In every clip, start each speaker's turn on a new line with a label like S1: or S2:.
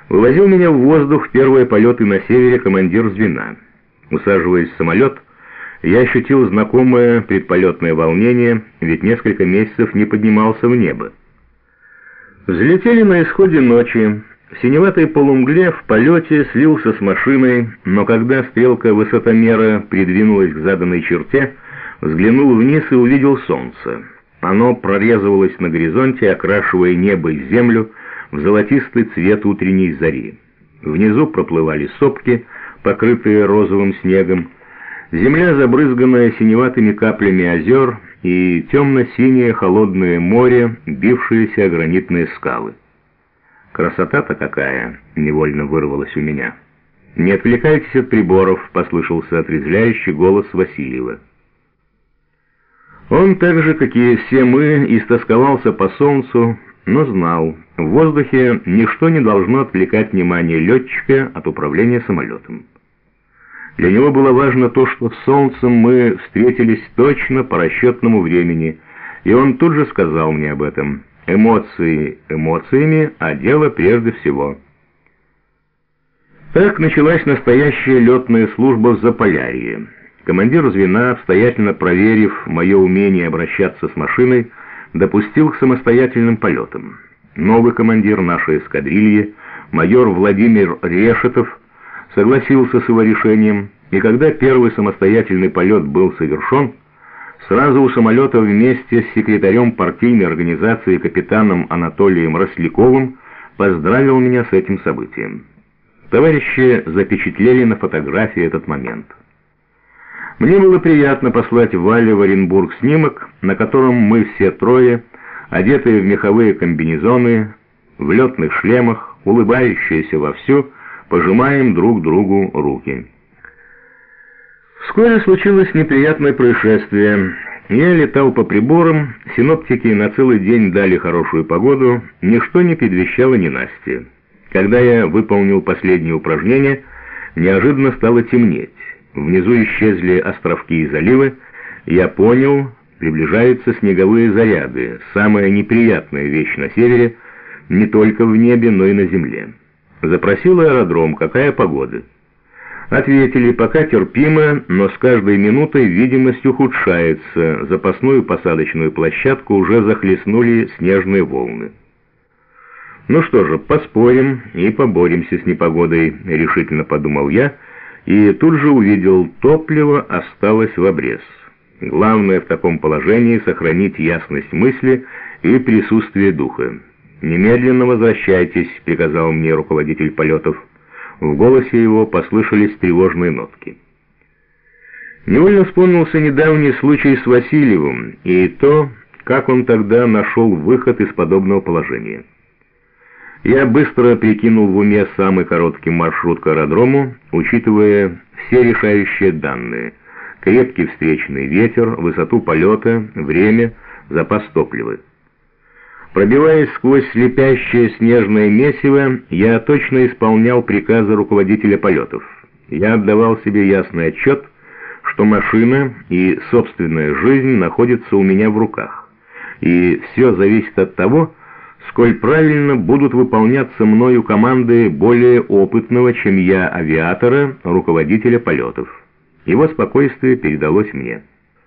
S1: Вывозил меня в воздух в первые полеты на севере командир звена. Усаживаясь в самолет, я ощутил знакомое предполетное волнение, ведь несколько месяцев не поднимался в небо. Взлетели на исходе ночи. В синеватой полумгле в полете слился с машиной, но когда стрелка высотомера придвинулась к заданной черте, взглянул вниз и увидел солнце. Оно прорезывалось на горизонте, окрашивая небо и землю в золотистый цвет утренней зари. Внизу проплывали сопки, покрытые розовым снегом, земля, забрызганная синеватыми каплями озер, и темно-синее холодное море, бившиеся о гранитные скалы. «Красота-то какая!» — невольно вырвалась у меня. «Не отвлекайтесь от приборов», — послышался отрезвляющий голос Васильева. Он так же, как и все мы, истосковался по солнцу, но знал, в воздухе ничто не должно отвлекать внимание летчика от управления самолетом. Для него было важно то, что с солнцем мы встретились точно по расчетному времени, и он тут же сказал мне об этом. Эмоции эмоциями, а дело прежде всего. Так началась настоящая летная служба в Заполярье. Командир звена, обстоятельно проверив мое умение обращаться с машиной, допустил к самостоятельным полетам. Новый командир нашей эскадрильи, майор Владимир Решетов, согласился с его решением, и когда первый самостоятельный полет был совершен, сразу у самолета вместе с секретарем партийной организации капитаном Анатолием Росляковым поздравил меня с этим событием. Товарищи запечатлели на фотографии этот момент. Мне было приятно послать Вале в Оренбург снимок, на котором мы все трое, одетые в меховые комбинезоны, в летных шлемах, улыбающиеся вовсю, пожимаем друг другу руки. Вскоре случилось неприятное происшествие. Я летал по приборам, синоптики на целый день дали хорошую погоду, ничто не предвещало ненастья. Когда я выполнил последнее упражнение, неожиданно стало темнеть. Внизу исчезли островки и заливы. Я понял, приближаются снеговые заряды, самая неприятная вещь на севере, не только в небе, но и на земле. Запросил аэродром, какая погода. Ответили, пока терпимо, но с каждой минутой видимость ухудшается, запасную посадочную площадку уже захлестнули снежные волны. Ну что же, поспорим и поборемся с непогодой, решительно подумал я, и тут же увидел, топливо осталось в обрез. Главное в таком положении сохранить ясность мысли и присутствие духа. «Немедленно возвращайтесь», — приказал мне руководитель полетов. В голосе его послышались тревожные нотки. Невольно вспомнился недавний случай с Васильевым и то, как он тогда нашел выход из подобного положения. Я быстро прикинул в уме самый короткий маршрут к аэродрому, учитывая все решающие данные: крепкий встречный ветер, высоту полета, время, запас топлива. Пробиваясь сквозь слепящее снежное месиво, я точно исполнял приказы руководителя полетов. Я отдавал себе ясный отчет, что машина и собственная жизнь находятся у меня в руках, и все зависит от того, сколь правильно будут выполняться мною команды более опытного, чем я, авиатора, руководителя полетов. Его спокойствие передалось мне.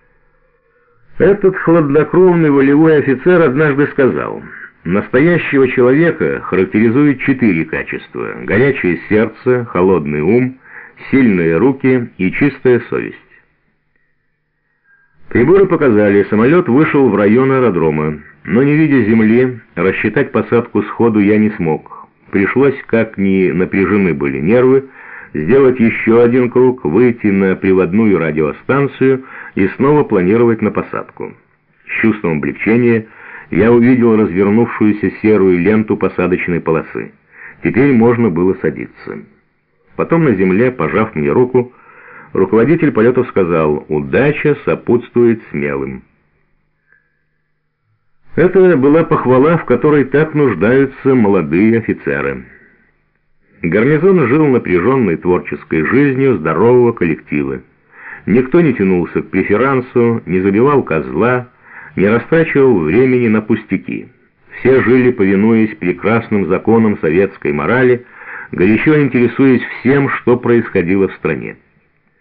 S1: Этот хладнокровный волевой офицер однажды сказал: «Настоящего человека характеризуют 4 качества: горячее сердце, холодный ум, сильные руки и чистая совесть». Приборы показали, самолет вышел в район аэродрома, но не видя земли, рассчитать посадку сходу я не смог. Пришлось, как ни напряжены были нервы, сделать еще один круг, выйти на приводную радиостанцию и снова планировать на посадку. С чувством облегчения я увидел развернувшуюся серую ленту посадочной полосы. Теперь можно было садиться. Потом на земле, пожав мне руку, руководитель полетов сказал: «Удача сопутствует смелым». Это была похвала, в которой так нуждаются молодые офицеры. Гарнизон жил напряженной творческой жизнью здорового коллектива. Никто не тянулся к преферансу, не забивал козла, не растрачивал времени на пустяки. Все жили, повинуясь прекрасным законам советской морали, горячо интересуясь всем, что происходило в стране.